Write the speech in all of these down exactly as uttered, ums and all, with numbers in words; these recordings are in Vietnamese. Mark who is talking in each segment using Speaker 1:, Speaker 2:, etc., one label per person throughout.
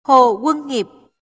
Speaker 1: Hồ Quân Nghiệp.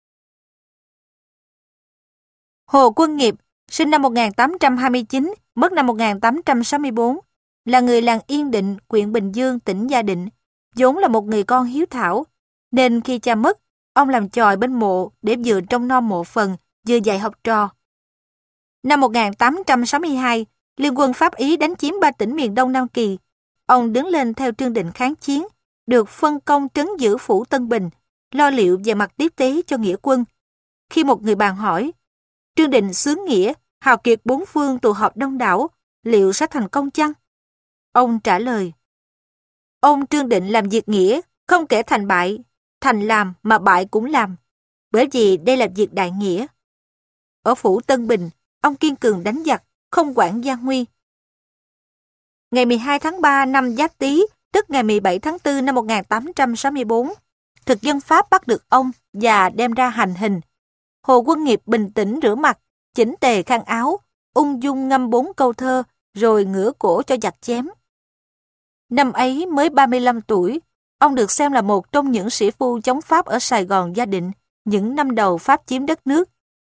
Speaker 1: Hồ Quân Nghiệp, sinh năm một nghìn tám trăm hai mươi chín, mất năm một nghìn tám trăm sáu mươi tư, là người làng Yên Định, huyện Bình Dương, tỉnh Gia Định, vốn là một người con hiếu thảo, nên khi cha mất, ông làm chòi bên mộ để vừa trông nom mộ phần, vừa dạy học trò. Năm một nghìn tám trăm sáu mươi hai, Liên quân Pháp Ý đánh chiếm ba tỉnh miền Đông Nam Kỳ. Ông đứng lên theo Trương Định kháng chiến, được phân công trấn giữ phủ Tân Bình, lo liệu về mặt tiếp tế cho nghĩa quân. Khi một người bạn hỏi, Trương Định xướng nghĩa, hào kiệt bốn phương tụ họp đông đảo, liệu sẽ thành công chăng? Ông trả lời, ông Trương Định làm việc nghĩa, không kể thành bại, thành làm mà bại cũng làm, bởi vì đây là việc đại nghĩa. Ở phủ Tân Bình, ông kiên cường đánh giặc, không quản gian nguy. Ngày mười hai tháng ba năm Giáp Tý, tức ngày mười bảy tháng tư năm một nghìn tám trăm sáu mươi tư, thực dân Pháp bắt được ông và đem ra hành hình. Hồ Quân Nghiệp bình tĩnh rửa mặt, chỉnh tề khăn áo, ung dung ngâm bốn câu thơ, rồi ngửa cổ cho giặc chém. Năm ấy mới ba mươi lăm tuổi, ông được xem là một trong những sĩ phu chống Pháp ở Sài Gòn Gia Định, những năm đầu Pháp chiếm đất nước.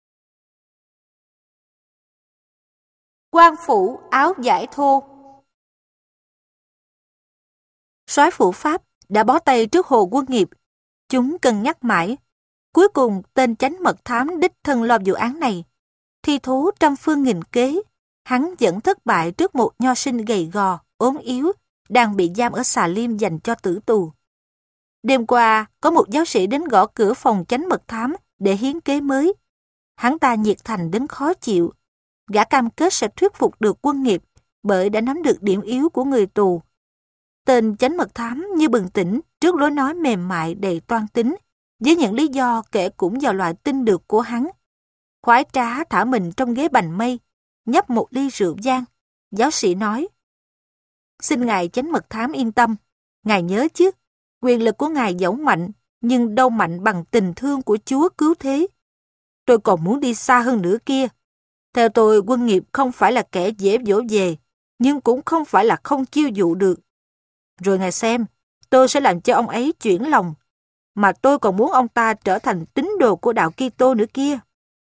Speaker 1: Quan phủ áo vải thô. Soái phủ Pháp đã bó tay trước Hồ Quân Nghiệp. Chúng cân nhắc mãi. Cuối cùng tên chánh mật thám đích thân lo vụ án này. Thi thố trăm phương nghìn kế, hắn vẫn thất bại trước một nho sinh gầy gò, ốm yếu, đang bị giam ở Xà Liêm dành cho tử tù. Đêm qua, có một giáo sĩ đến gõ cửa phòng chánh mật thám để hiến kế mới. Hắn ta nhiệt thành đến khó chịu. Gã cam kết sẽ thuyết phục được Quân Nghiệp bởi đã nắm được điểm yếu của người tù. Tên chánh mật thám như bừng tỉnh trước lối nói mềm mại đầy toan tính, với những lý do kể cũng vào loại tin được của hắn. Khoái trá thả mình trong ghế bành mây, nhấp một ly rượu vang. Giáo sĩ nói, xin ngài chánh mật thám yên tâm, ngài nhớ chứ, quyền lực của ngài dẫu mạnh, nhưng đâu mạnh bằng tình thương của Chúa cứu thế. Tôi còn muốn đi xa hơn nữa kia. Theo tôi, Quân Nghiệp không phải là kẻ dễ dỗ về, nhưng cũng không phải là không chiêu dụ được. Rồi ngài xem, tôi sẽ làm cho ông ấy chuyển lòng, mà tôi còn muốn ông ta trở thành tín đồ của đạo Kitô nữa kia.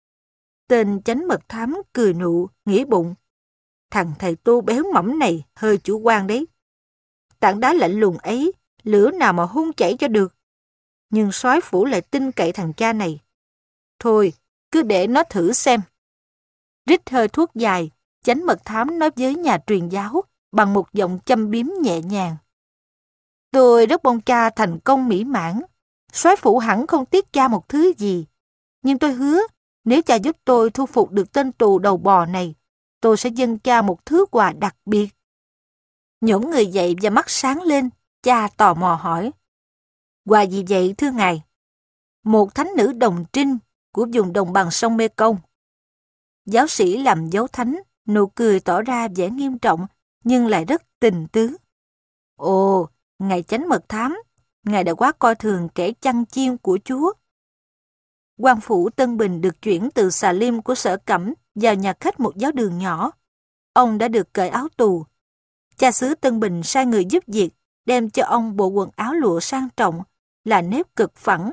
Speaker 1: Tên chánh mật thám cười nụ, nghĩ bụng, thằng thầy tu béo mẫm này hơi chủ quan đấy. Tảng đá lạnh lùng ấy, lửa nào mà hun chảy cho được. Nhưng soái phủ lại tin cậy thằng cha này. Thôi, cứ để nó thử xem. Rít hơi thuốc dài, chánh mật thám nói với nhà truyền giáo bằng một giọng châm biếm nhẹ nhàng. Tôi rất mong cha thành công mỹ mãn. Soái phủ hẳn không tiếc cha một thứ gì. Nhưng tôi hứa, nếu cha giúp tôi thu phục được tên tù đầu bò này, tôi sẽ dâng cha một thứ quà đặc biệt. Nhổm người dậy và mắt sáng lên, cha tò mò hỏi. Quà gì vậy thưa ngài? Một thánh nữ đồng trinh của vùng đồng bằng sông Mê Công. Giáo sĩ làm dấu thánh, nụ cười tỏ ra vẻ nghiêm trọng, nhưng lại rất tình tứ. Ồ, ngài chánh mật thám, ngài đã quá coi thường kẻ chăn chiên của Chúa. Quan phủ Tân Bình được chuyển từ Xà Liêm của Sở Cẩm vào nhà khách một giáo đường nhỏ. Ông đã được cởi áo tù. Cha xứ Tân Bình sai người giúp việc, đem cho ông bộ quần áo lụa sang trọng, là nếp cực phẳng.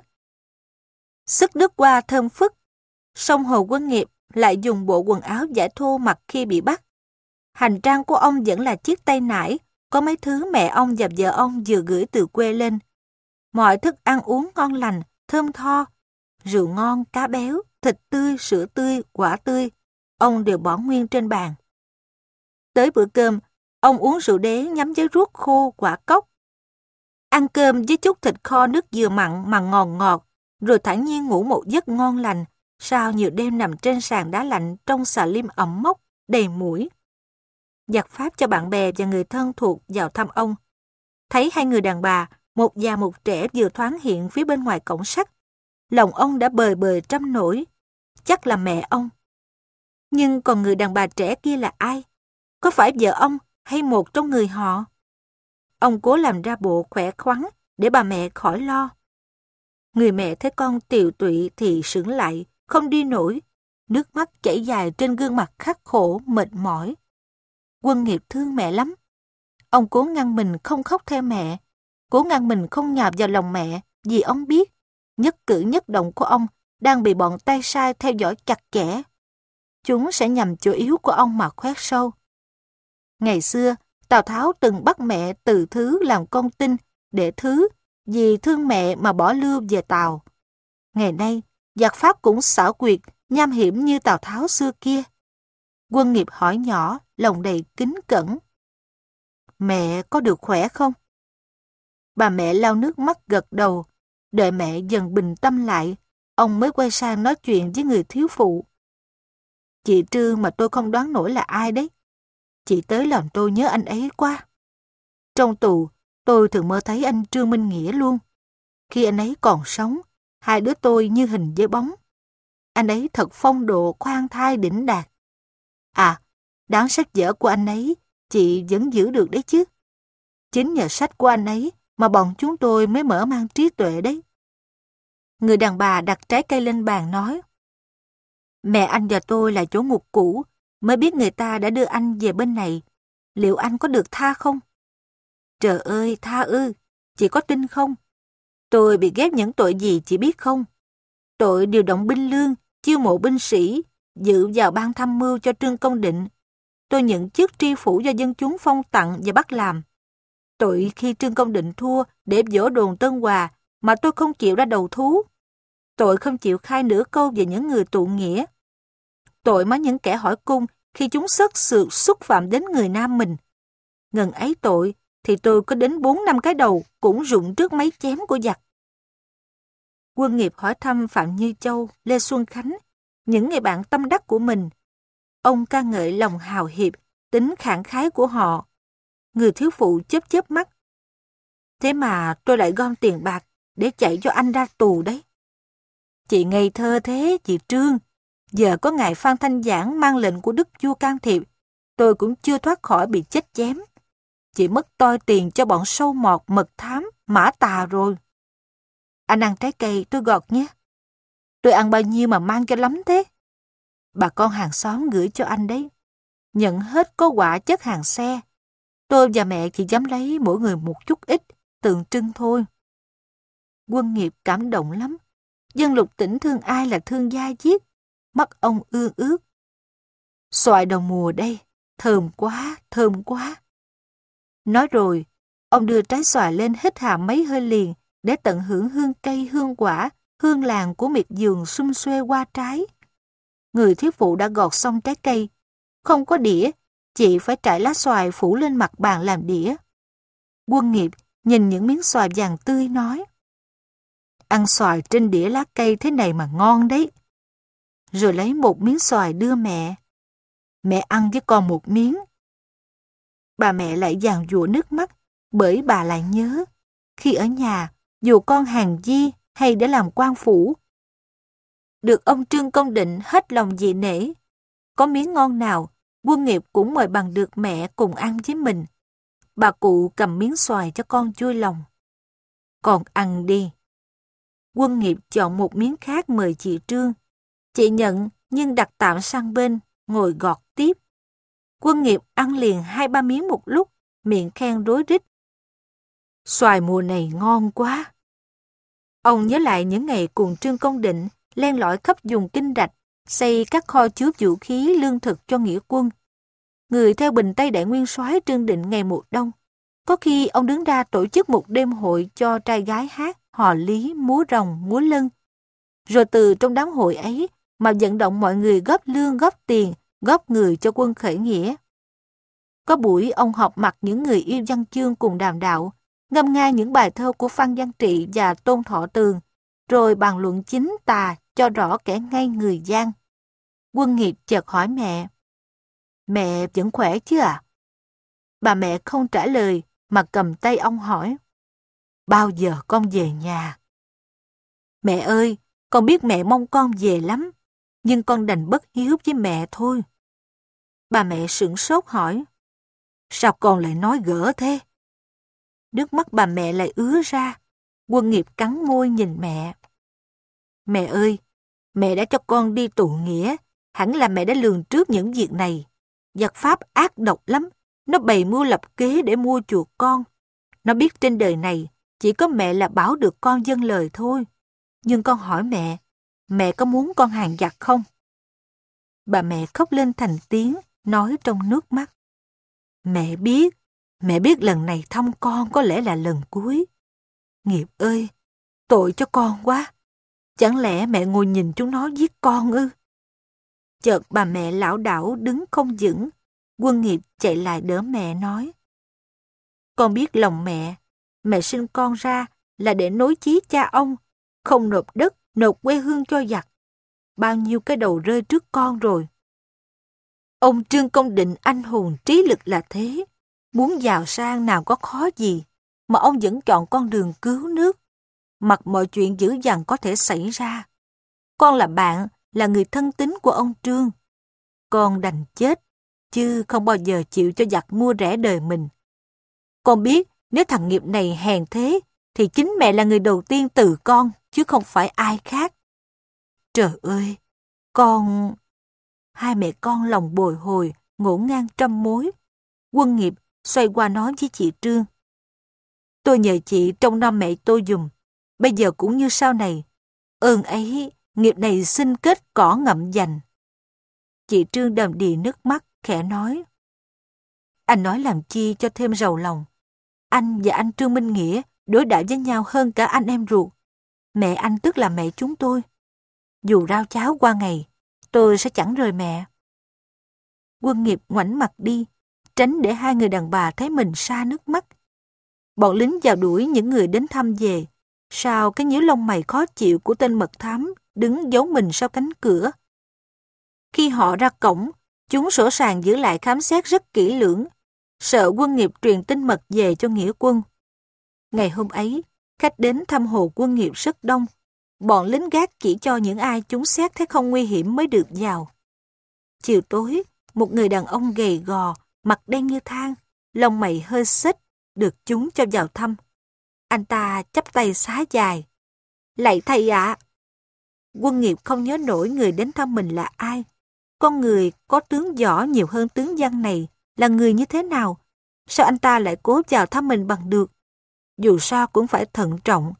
Speaker 1: Sức nước hoa thơm phức, song Hồ Quân Nghiệp lại dùng bộ quần áo vải thô mặc khi bị bắt. Hành trang của ông vẫn là chiếc tay nải, có mấy thứ mẹ ông và vợ ông vừa gửi từ quê lên. Mọi thức ăn uống ngon lành, thơm tho, rượu ngon, cá béo, thịt tươi, sữa tươi, quả tươi, ông đều bỏ nguyên trên bàn. Tới bữa cơm, ông uống rượu đế nhắm với ruốc khô, quả cóc. Ăn cơm với chút thịt kho nước dừa mặn mà ngọt ngọt, rồi thản nhiên ngủ một giấc ngon lành, sau nhiều đêm nằm trên sàn đá lạnh trong Xà Liêm ẩm mốc, đầy muỗi. Giặc Pháp cho bạn bè và người thân thuộc vào thăm ông. Thấy hai người đàn bà, một già một trẻ vừa thoáng hiện phía bên ngoài cổng sắt. Lòng ông đã bời bời trăm nỗi. Chắc là mẹ ông. Nhưng còn người đàn bà trẻ kia là ai? Có phải vợ ông hay một trong người họ? Ông cố làm ra bộ khỏe khoắn để bà mẹ khỏi lo. Người mẹ thấy con tiều tụy thì sững lại, không đi nổi. Nước mắt chảy dài trên gương mặt khắc khổ, mệt mỏi. Quân Nghiệp thương mẹ lắm. Ông cố ngăn mình không khóc theo mẹ, cố ngăn mình không nhào vào lòng mẹ, vì ông biết nhất cử nhất động của ông đang bị bọn tay sai theo dõi chặt chẽ. Chúng sẽ nhằm chỗ yếu của ông mà khoét sâu. Ngày xưa, Tào Tháo từng bắt mẹ Từ Thứ làm con tin để Thứ vì thương mẹ mà bỏ Lưu về Tào. Ngày nay, giặc Pháp cũng xảo quyệt, nham hiểm như Tào Tháo xưa kia. Quân Nghiệp hỏi nhỏ, lòng đầy kính cẩn. Mẹ có được khỏe không? Bà mẹ lau nước mắt gật đầu. Đợi mẹ dần bình tâm lại, ông mới quay sang nói chuyện với người thiếu phụ. Chị Trương mà tôi không đoán nổi là ai đấy. Chị tới làm tôi nhớ anh ấy quá. Trong tù, tôi thường mơ thấy anh Trương Minh Nghĩa luôn. Khi anh ấy còn sống, hai đứa tôi như hình với bóng. Anh ấy thật phong độ khoan thai đỉnh đạt. À, đáng sách vở của anh ấy, chị vẫn giữ được đấy chứ. Chính nhờ sách của anh ấy mà bọn chúng tôi mới mở mang trí tuệ đấy. Người đàn bà đặt trái cây lên bàn nói. Mẹ anh và tôi là chỗ ngục cũ, mới biết người ta đã đưa anh về bên này. Liệu anh có được tha không? Trời ơi, tha ư, chị có tin không? Tôi bị ghép những tội gì chị biết không? Tội điều động binh lương, chiêu mộ binh sĩ, dự vào ban tham mưu cho Trương Công Định. Tôi nhận chức tri phủ do dân chúng phong tặng và bắt làm. Tội khi Trương Công Định thua để dỗ đồn Tân Hòa mà tôi không chịu ra đầu thú. Tội không chịu khai nửa câu về những người tụ nghĩa. Tội má những kẻ hỏi cung khi chúng sất sượt xúc phạm đến người nam mình. Ngần ấy tội thì tôi có đến bốn năm cái đầu cũng rụng trước mấy chém của giặc. Quân Nghiệp hỏi thăm Phạm Như Châu, Lê Xuân Khánh, những người bạn tâm đắc của mình. Ông ca ngợi lòng hào hiệp, tính khẳng khái của họ. Người thiếu phụ chớp chớp mắt. Thế mà tôi lại gom tiền bạc để chạy cho anh ra tù đấy. Chị ngây thơ thế, chị Trương. Giờ có ngài Phan Thanh Giảng mang lệnh của đức vua can thiệp, tôi cũng chưa thoát khỏi bị chết chém. Chị mất toi tiền cho bọn sâu mọt, mật thám, mã tà rồi. Anh ăn trái cây tôi gọt nhé. Tôi ăn bao nhiêu mà mang cho lắm thế? Bà con hàng xóm gửi cho anh đấy. Nhận hết có quả chất hàng xe. Tôi và mẹ chỉ dám lấy mỗi người một chút ít, tượng trưng thôi. Quân Nghiệp cảm động lắm. Dân Lục Tỉnh thương ai là thương gia giết. Mắt ông ương ướt. Xoài đầu mùa đây, thơm quá, thơm quá. Nói rồi, ông đưa trái xoài lên hít hà mấy hơi liền để tận hưởng hương cây, hương quả, hương làng của miệt vườn xum xuê qua trái. Người thiếu phụ đã gọt xong trái cây. Không có đĩa, chị phải trải lá xoài phủ lên mặt bàn làm đĩa. Quân Nghiệp nhìn những miếng xoài vàng tươi nói. Ăn xoài trên đĩa lá cây thế này mà ngon đấy. Rồi lấy một miếng xoài đưa mẹ. Mẹ ăn với con một miếng. Bà mẹ lại giàn giụa nước mắt, bởi bà lại nhớ, khi ở nhà, dù con hàng di hay để làm quan phủ. Được ông Trương Công Định hết lòng dị nể. Có miếng ngon nào, Quân Nghiệp cũng mời bằng được mẹ cùng ăn với mình. Bà cụ cầm miếng xoài cho con vui lòng. Con ăn đi. Quân Nghiệp chọn một miếng khác mời chị Trương. Chị nhận nhưng đặt tạm sang bên, ngồi gọt tiếp. Quân Nghiệp ăn liền hai ba miếng một lúc, miệng khen rối rít. Xoài mùa này ngon quá. Ông nhớ lại những ngày cùng Trương Công Định len lỏi khắp vùng Kinh Rạch, xây các kho chứa vũ khí lương thực cho nghĩa quân. Người theo bình Tây Đại Nguyên Soái Trương Định ngày mùa đông. Có khi ông đứng ra tổ chức một đêm hội cho trai gái hát, hò lý, múa rồng, múa lân. Rồi từ trong đám hội ấy mà vận động mọi người góp lương, góp tiền, góp người cho quân khởi nghĩa. Có buổi ông họp mặt những người yêu văn chương cùng đàm đạo, ngâm nga những bài thơ của Phan Văn Trị và Tôn Thọ Tường, rồi bàn luận chính tà cho rõ kẻ ngay người gian. Quân Nghiệp chợt hỏi mẹ. Mẹ vẫn khỏe chứ à? Bà mẹ không trả lời mà cầm tay ông hỏi. Bao giờ con về nhà? Mẹ ơi, con biết mẹ mong con về lắm, nhưng con đành bất hiếu với mẹ thôi. Bà mẹ sửng sốt hỏi. Sao con lại nói gỡ thế? Nước mắt bà mẹ lại ứa ra. Quân Nghiệp cắn môi nhìn mẹ. Mẹ ơi, mẹ đã cho con đi tụ nghĩa, hẳn là mẹ đã lường trước những việc này. Giặc Pháp ác độc lắm, nó bày mưu lập kế để mua chuộc con. Nó biết trên đời này chỉ có mẹ là bảo được con vâng lời thôi. Nhưng con hỏi mẹ, mẹ có muốn con hàng giặc không? Bà mẹ khóc lên thành tiếng, nói trong nước mắt. Mẹ biết, mẹ biết lần này thăm con có lẽ là lần cuối. Nghiệp ơi, tội cho con quá. Chẳng lẽ mẹ ngồi nhìn chúng nó giết con ư? Chợt bà mẹ lảo đảo đứng không vững. Quân Nghiệp chạy lại đỡ mẹ nói. Con biết lòng mẹ, mẹ sinh con ra là để nối chí cha ông, không nộp đất, nộp quê hương cho giặc. Bao nhiêu cái đầu rơi trước con rồi. Ông Trương Công Định anh hùng trí lực là thế, muốn giàu sang nào có khó gì, mà ông vẫn chọn con đường cứu nước, mặc mọi chuyện dữ dằn có thể xảy ra. Con là bạn, là người thân tín của ông Trương. Con đành chết, chứ không bao giờ chịu cho giặc mua rẻ đời mình. Con biết nếu thằng Nghiệp này hèn thế, thì chính mẹ là người đầu tiên từ con, chứ không phải ai khác. Trời ơi, con... Hai mẹ con lòng bồi hồi, ngổn ngang trăm mối. Quân Nghiệp xoay qua nói với chị Trương. Tôi nhờ chị trông nom mẹ tôi giùm, bây giờ cũng như sau này. Ơn ấy, Nghiệp này xin kết cỏ ngậm dành. Chị Trương đầm đìa nước mắt, khẽ nói. Anh nói làm chi cho thêm rầu lòng. Anh và anh Trương Minh Nghĩa đối đãi với nhau hơn cả anh em ruột. Mẹ anh tức là mẹ chúng tôi. Dù rau cháo qua ngày, tôi sẽ chẳng rời mẹ. Quân Nghiệp ngoảnh mặt đi, tránh để hai người đàn bà thấy mình sa nước mắt. Bọn lính vào đuổi những người đến thăm về. Sao cái nhíu lông mày khó chịu của tên mật thám đứng giấu mình sau cánh cửa. Khi họ ra cổng, chúng sổ sàng giữ lại khám xét rất kỹ lưỡng, sợ Quân Nghiệp truyền tin mật về cho Nghĩa quân. Ngày hôm ấy, khách đến thăm hồ Quân Nghiệp rất đông. Bọn lính gác chỉ cho những ai chúng xét thấy không nguy hiểm mới được vào. Chiều tối, một người đàn ông gầy gò, mặt đen như than, lông mày hơi xếch, được chúng cho vào thăm. Anh ta chắp tay xá dài. Lạy thầy ạ! Quân Nghiệp không nhớ nổi người đến thăm mình là ai. Con người có tướng võ nhiều hơn tướng văn này là người như thế nào? Sao anh ta lại cố vào thăm mình bằng được? Dù sao cũng phải thận trọng.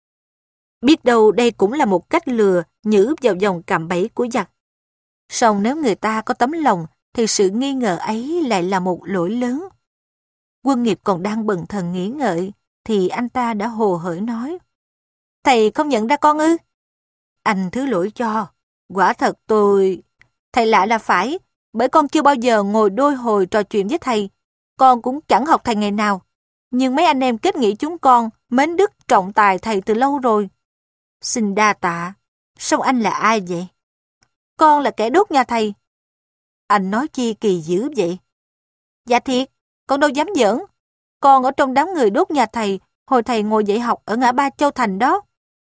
Speaker 1: Biết đâu đây cũng là một cách lừa nhử vào vòng cạm bẫy của giặc. Song nếu người ta có tấm lòng thì sự nghi ngờ ấy lại là một lỗi lớn. Quân Nghiệp còn đang bần thần nghĩ ngợi thì anh ta đã hồ hởi nói. Thầy không nhận ra con ư? Anh thứ lỗi cho. Quả thật tôi... Thầy lạ là phải, bởi con chưa bao giờ ngồi đôi hồi trò chuyện với thầy. Con cũng chẳng học thầy ngày nào. Nhưng mấy anh em kết nghĩa chúng con mến đức trọng tài thầy từ lâu rồi. Xin đa tạ. Song anh là ai vậy? Con là kẻ đốt nhà thầy. Anh nói chi kỳ dữ vậy? Dạ thiệt, con đâu dám giỡn. Con ở trong đám người đốt nhà thầy hồi thầy ngồi dạy học ở ngã ba Châu Thành đó.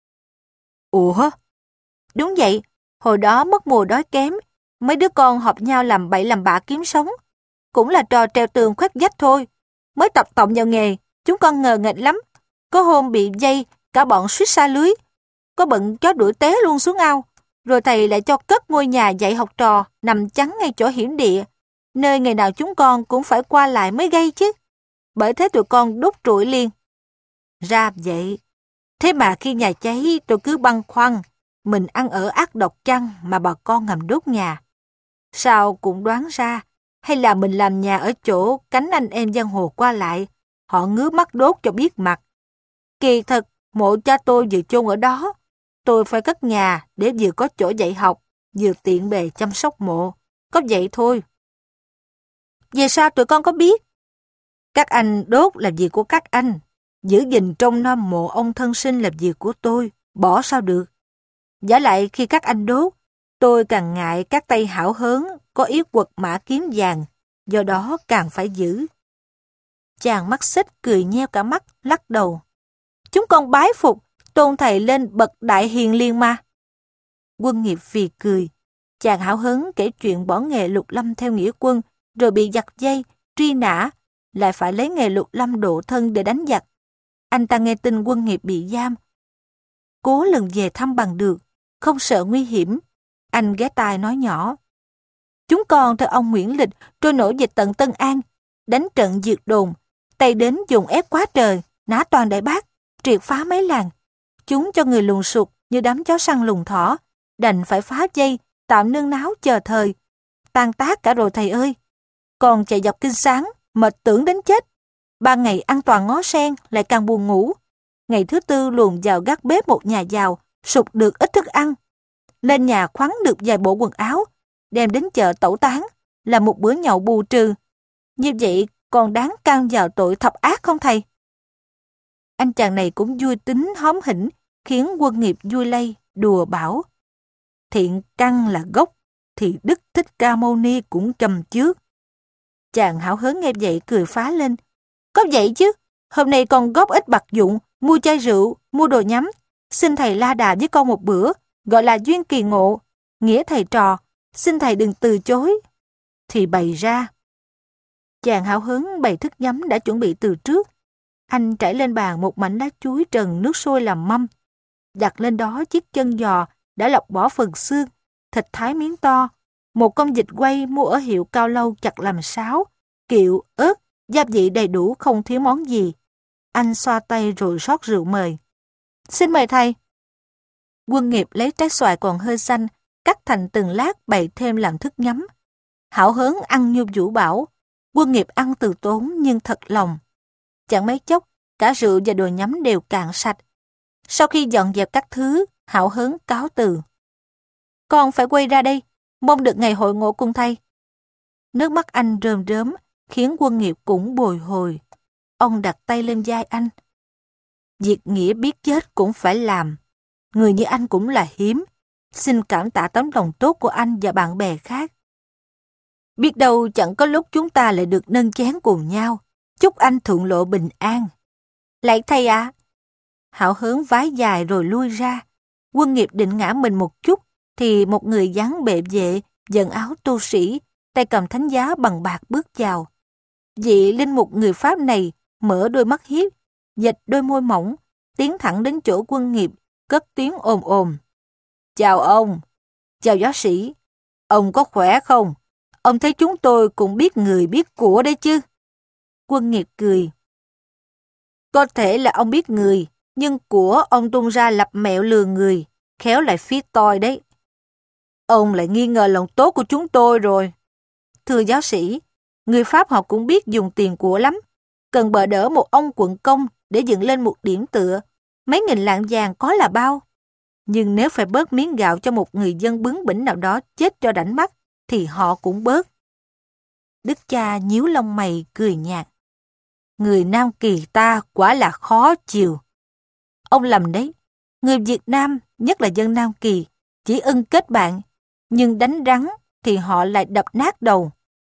Speaker 1: Ủa? Đúng vậy, hồi đó mất mùa đói kém, mấy đứa con họp nhau làm bậy làm bạ kiếm sống. Cũng là trò treo tường khoét vách thôi. Mới tập tọng vào nghề, chúng con ngờ nghệch lắm. Có hôm bị dây, cả bọn suýt xa lưới. Có bận chó đuổi té luôn xuống ao. Rồi thầy lại cho cất ngôi nhà dạy học trò nằm chắn ngay chỗ hiểm địa, nơi ngày nào chúng con cũng phải qua lại mới gây chứ. Bởi thế tụi con đốt trụi liền. Ra vậy. Thế mà khi nhà cháy tôi cứ băn khoăn, mình ăn ở ác độc chăng mà bà con ngầm đốt nhà. Sao cũng đoán ra, hay là mình làm nhà ở chỗ cánh anh em giang hồ qua lại, họ ngứa mắt đốt cho biết mặt. Kỳ thật, mộ cha tôi vừa chôn ở đó, tôi phải cất nhà để vừa có chỗ dạy học, vừa tiện bề chăm sóc mộ. Có vậy thôi. Về sao tụi con có biết? Các anh đốt là việc của các anh, giữ gìn trông nom mộ ông thân sinh là việc của tôi, bỏ sao được. Giả lại khi các anh đốt, tôi càng ngại các tay hảo hớn có ý quật mã kiếm vàng, do đó càng phải giữ. Chàng mắt xích cười nheo cả mắt, lắc đầu. Chúng con bái phục, tôn thầy lên bậc đại hiền liền mà. Quân Nghiệp phì cười. Chàng hảo hớn kể chuyện bỏ nghề lục lâm theo nghĩa quân, rồi bị giặc dây, truy nã, lại phải lấy nghề lục lâm độ thân để đánh giặc. Anh ta nghe tin Quân Nghiệp bị giam, cố lần về thăm bằng được, không sợ nguy hiểm. Anh ghé tai nói nhỏ. Chúng con theo ông Nguyễn Lịch trôi nổi về tận Tân An, đánh trận diệt đồn, Tây đến dùng ép quá trời, nã toàn Đại Bác, triệt phá mấy làng. Chúng cho người lùng sục, như đám chó săn lùng thỏ, đành phải phá dây, tạm nương náu chờ thời. Tan tác cả rồi thầy ơi. Còn chạy dọc kinh sáng, mệt tưởng đến chết. Ba ngày ăn toàn ngó sen, lại càng buồn ngủ. Ngày thứ tư luồn vào gác bếp một nhà giàu, sục được ít thức ăn. Lên nhà khoắn được vài bộ quần áo, đem đến chợ tẩu tán, là một bữa nhậu bù trừ. Như vậy còn đáng can vào tội thập ác không thầy? Anh chàng này cũng vui tính hóm hỉnh, khiến Quân Nghiệp vui lây, đùa bảo. Thiện căn là gốc, thì Đức Thích Ca Mâu Ni cũng châm trước. Chàng hào hớn nghe vậy cười phá lên. Có vậy chứ, hôm nay con góp ít bạc dụng, mua chai rượu, mua đồ nhắm. Xin thầy la đà với con một bữa, gọi là duyên kỳ ngộ, nghĩa thầy trò, xin thầy đừng từ chối. Thì bày ra. Chàng hào hứng bày thức nhắm đã chuẩn bị từ trước. Anh trải lên bàn một mảnh lá chuối trần nước sôi làm mâm. Đặt lên đó chiếc chân giò đã lọc bỏ phần xương, thịt thái miếng to, một con vịt quay mua ở hiệu Cao Lâu chặt làm sáo, kiệu, ớt, gia vị đầy đủ không thiếu món gì. Anh xoa tay rồi rót rượu mời. Xin mời thầy. Quân Nghiệp lấy trái xoài còn hơi xanh, cắt thành từng lát bày thêm làm thức nhắm. Hảo hớn ăn như vũ bảo. Quân Nghiệp ăn từ tốn nhưng thật lòng. Chẳng mấy chốc, cả rượu và đồ nhắm đều cạn sạch. Sau khi dọn dẹp các thứ, Hảo hớn cáo từ. Con phải quay ra đây, mong được ngày hội ngộ cùng thầy. Nước mắt anh rơm rớm, khiến Quân Nghiệp cũng bồi hồi. Ông đặt tay lên vai anh. Việc nghĩa biết chết cũng phải làm. Người như anh cũng là hiếm. Xin cảm tạ tấm lòng tốt của anh và bạn bè khác. Biết đâu chẳng có lúc chúng ta lại được nâng chén cùng nhau. Chúc anh thuận lộ bình an. Lạy thầy ạ. À. Hảo hớn vái dài rồi lui ra. Quân Nghiệp định ngã mình một chút, thì một người dáng bệ vệ, dần áo tu sĩ, tay cầm thánh giá bằng bạc bước vào. Vị linh mục người Pháp này mở đôi mắt hiếp, dệt đôi môi mỏng, tiến thẳng đến chỗ Quân Nghiệp, cất tiếng ồm ồm. Chào ông. Chào giáo sĩ. Ông có khỏe không? Ông thấy chúng tôi cũng biết người biết của đấy chứ. Quân Nghiệp cười. Có thể là ông biết người, nhưng của ông tung ra lập mẹo lừa người, khéo lại phí toi đấy. Ông lại nghi ngờ lòng tốt của chúng tôi rồi. Thưa giáo sĩ, người Pháp họ cũng biết dùng tiền của lắm. Cần bợ đỡ một ông quận công để dựng lên một điểm tựa. Mấy nghìn lạng vàng có là bao. Nhưng nếu phải bớt miếng gạo cho một người dân bướng bỉnh nào đó chết cho rảnh mắt, thì họ cũng bớt. Đức cha nhíu lông mày cười nhạt. Người Nam Kỳ ta quả là khó chiều. Ông lầm đấy. Người Việt Nam, nhất là dân Nam Kỳ, chỉ ưng kết bạn, nhưng đánh rắn thì họ lại đập nát đầu.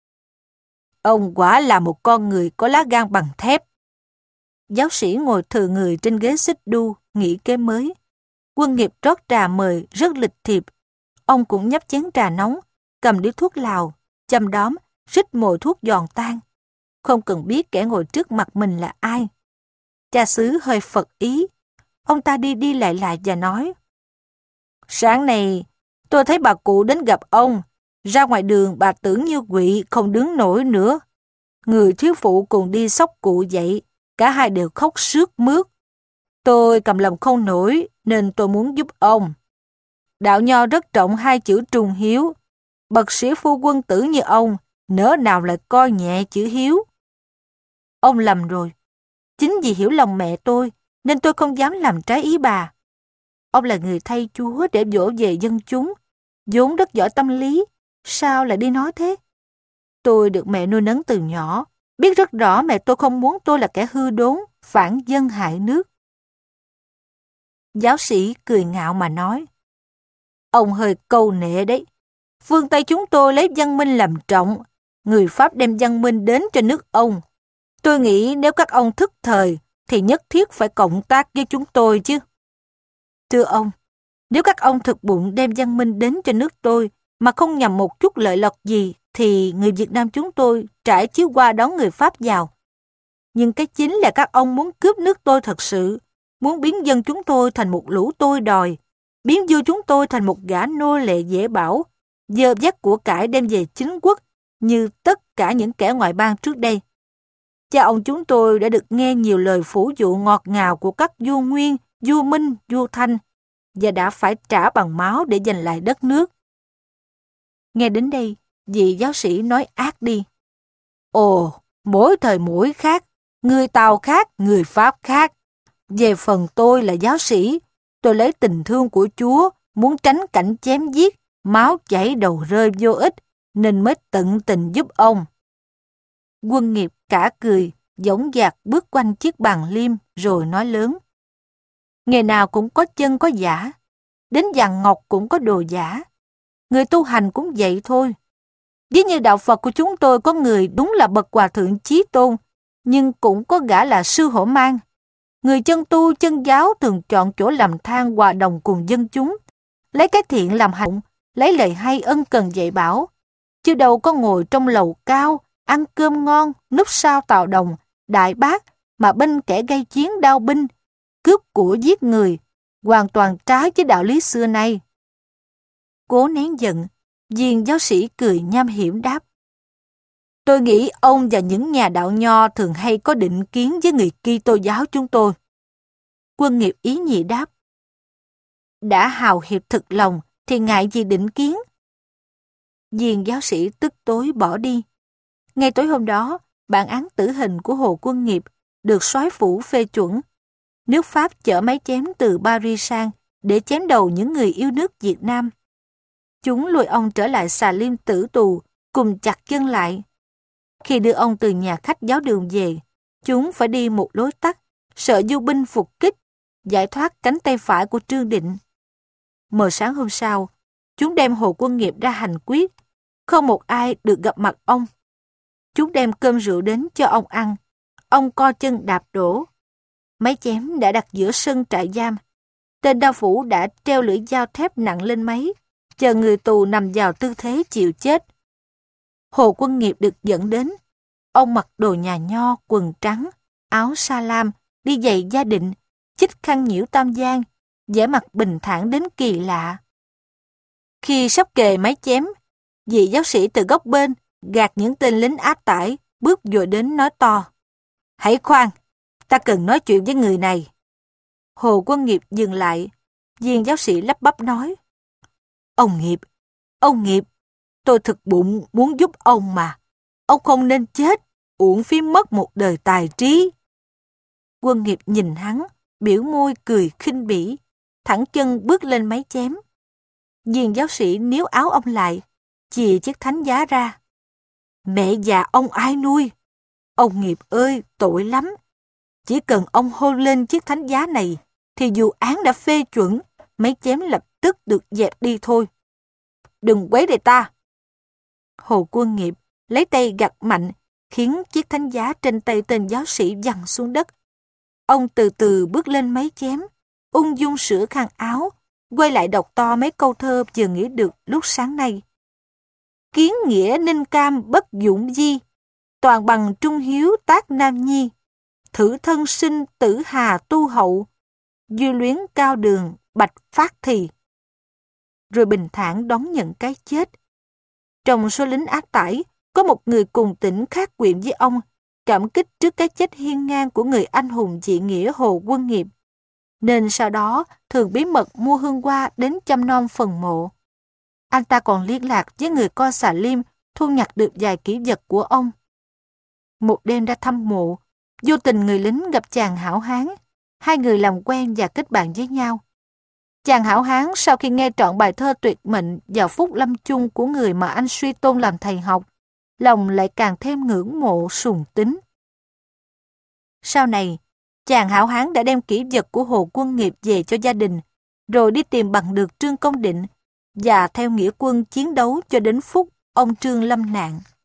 Speaker 1: Ông quả là một con người có lá gan bằng thép. Giáo sĩ ngồi thừ người trên ghế xích đu, nghĩ kế mới. Quân Nghiệp rót trà mời rất lịch thiệp. Ông cũng nhấp chén trà nóng, cầm điếu thuốc lào, châm đóm, rít mồi thuốc giòn tan. Không cần biết kẻ ngồi trước mặt mình là ai. Cha xứ hơi phật ý. Ông ta đi đi lại lại và nói. Sáng nay, tôi thấy bà cụ đến gặp ông. Ra ngoài đường bà tưởng như quỵ không đứng nổi nữa. Người thiếu phụ cùng đi xốc cụ dậy. Cả hai đều khóc sướt mướt. Tôi cầm lòng không nổi nên tôi muốn giúp ông. Đạo nho rất trọng hai chữ trung hiếu. Bậc sĩ phu quân tử như ông, nỡ nào lại coi nhẹ chữ hiếu. Ông lầm rồi. Chính vì hiểu lòng mẹ tôi, nên tôi không dám làm trái ý bà. Ông là người thay Chúa để dỗ về dân chúng, vốn rất giỏi tâm lý, sao lại đi nói thế? Tôi được mẹ nuôi nấng từ nhỏ, biết rất rõ mẹ tôi không muốn tôi là kẻ hư đốn, phản dân hại nước. Giáo sĩ cười ngạo mà nói. Ông hơi câu nệ đấy. Phương Tây chúng tôi lấy văn minh làm trọng, người Pháp đem văn minh đến cho nước ông. Tôi nghĩ nếu các ông thức thời, thì nhất thiết phải cộng tác với chúng tôi chứ. Thưa ông, nếu các ông thực bụng đem văn minh đến cho nước tôi, mà không nhằm một chút lợi lộc gì, thì người Việt Nam chúng tôi trải chiếu qua đón người Pháp vào. Nhưng cái chính là các ông muốn cướp nước tôi thật sự, muốn biến dân chúng tôi thành một lũ tôi đòi, biến vua chúng tôi thành một gã nô lệ dễ bảo, dơ dắt của cải đem về chính quốc, như tất cả những kẻ ngoại bang trước đây. Cha ông chúng tôi đã được nghe nhiều lời phủ dụ ngọt ngào của các vua Nguyên, vua Minh, vua Thanh. và đã phải trả bằng máu để giành lại đất nước. Nghe đến đây, vị giáo sĩ nói ác đi. Ồ, mỗi thời mỗi khác, người Tàu khác, người Pháp khác. Về phần tôi là giáo sĩ, tôi lấy tình thương của Chúa, muốn tránh cảnh chém giết, máu chảy đầu rơi vô ích, nên mới tận tình giúp ông. Quân Nghiệp cả cười, dõng dạc bước quanh chiếc bàn liêm rồi nói lớn. Nghề nào cũng có chân có giả, đến vàng ngọc cũng có đồ giả. Người tu hành cũng vậy thôi. Ví như đạo Phật của chúng tôi có người đúng là bậc hòa thượng chí tôn, nhưng cũng có gã là sư hổ mang. Người chân tu chân giáo thường chọn chỗ làm than hòa đồng cùng dân chúng, lấy cái thiện làm hạnh, lấy lời hay ân cần dạy bảo, chứ đâu có ngồi trong lầu cao, ăn cơm ngon, núp sau tàu đồng, đại bác, mà bên kẻ gây chiến đao binh, cướp của giết người, hoàn toàn trái với đạo lý xưa nay. Cố nén giận, viên giáo sĩ cười nham hiểm đáp. Tôi nghĩ ông và những nhà đạo nho thường hay có định kiến với người Kitô giáo chúng tôi. Quân Nghiệp ý nhị đáp. Đã hào hiệp thực lòng thì ngại gì định kiến. Viên giáo sĩ tức tối bỏ đi. Ngay tối hôm đó, bản án tử hình của Hồ Quân Nghiệp được soái phủ phê chuẩn. Nước Pháp chở máy chém từ Paris sang để chém đầu những người yêu nước Việt Nam. Chúng lôi ông trở lại xà lim tử tù, cùng chặt chân lại. Khi đưa ông từ nhà khách giáo đường về, chúng phải đi một lối tắt, sợ du binh phục kích, giải thoát cánh tay phải của Trương Định. Mờ sáng hôm sau, chúng đem Hồ Quân Nghiệp ra hành quyết, không một ai được gặp mặt ông. Chúng đem cơm rượu đến cho ông ăn, ông co chân đạp đổ. Máy chém đã đặt giữa sân trại giam. Tên đao phủ đã treo lưỡi dao thép nặng lên máy, chờ người tù nằm vào tư thế chịu chết. Hồ Quân Nghiệp được dẫn đến. Ông mặc đồ nhà nho, quần trắng, áo sa lam, đi giày gia định, chích khăn nhiễu tam giang, vẻ mặt bình thản đến kỳ lạ. Khi sắp kề máy chém, vị giáo sĩ từ góc bên gạt những tên lính áp tải, bước dội đến nói to. Hãy khoan, ta cần nói chuyện với người này. Hồ Quân Nghiệp dừng lại, viên giáo sĩ lắp bắp nói. Ông Nghiệp, ông Nghiệp, tôi thực bụng muốn giúp ông mà. Ông không nên chết, uổng phí mất một đời tài trí. Quân Nghiệp nhìn hắn, biểu môi cười khinh bỉ, thẳng chân bước lên máy chém. Viên giáo sĩ níu áo ông lại, chìa chiếc thánh giá ra. Mẹ già ông ai nuôi? Ông Nghiệp ơi, tội lắm. Chỉ cần ông hô lên chiếc thánh giá này, thì dù án đã phê chuẩn, máy chém lập tức được dẹp đi thôi. Đừng quấy rầy ta. Hồ Quân Nghiệp lấy tay gặt mạnh, khiến chiếc thánh giá trên tay tên giáo sĩ văng xuống đất. Ông từ từ bước lên máy chém, ung dung sửa khăn áo, quay lại đọc to mấy câu thơ vừa nghĩ được lúc sáng nay. Kiến nghĩa ninh cam bất dũng di, toàn bằng trung hiếu tác nam nhi, thử thân sinh tử hà tu hậu, duy luyến cao đường bạch phát thì. Rồi bình thản đón nhận cái chết. Trong số lính áp tải, có một người cùng tỉnh khác quyện với ông, cảm kích trước cái chết hiên ngang của người anh hùng dị nghĩa Hồ Quân Nghiệp, nên sau đó thường bí mật mua hương hoa đến chăm nom phần mộ. Anh ta còn liên lạc với người co xà lim, thu nhặt được vài kỷ vật của ông. Một đêm ra thăm mộ, vô tình người lính gặp chàng hảo hán, hai người làm quen và kết bạn với nhau. Chàng hảo hán sau khi nghe trọn bài thơ tuyệt mệnh vào phút lâm chung của người mà anh suy tôn làm thầy học, lòng lại càng thêm ngưỡng mộ sùng tín. Sau này, chàng hảo hán đã đem kỷ vật của Hồ Quân Nghiệp về cho gia đình, rồi đi tìm bằng được Trương Công Định và theo nghĩa quân chiến đấu cho đến phút ông Trương lâm nạn.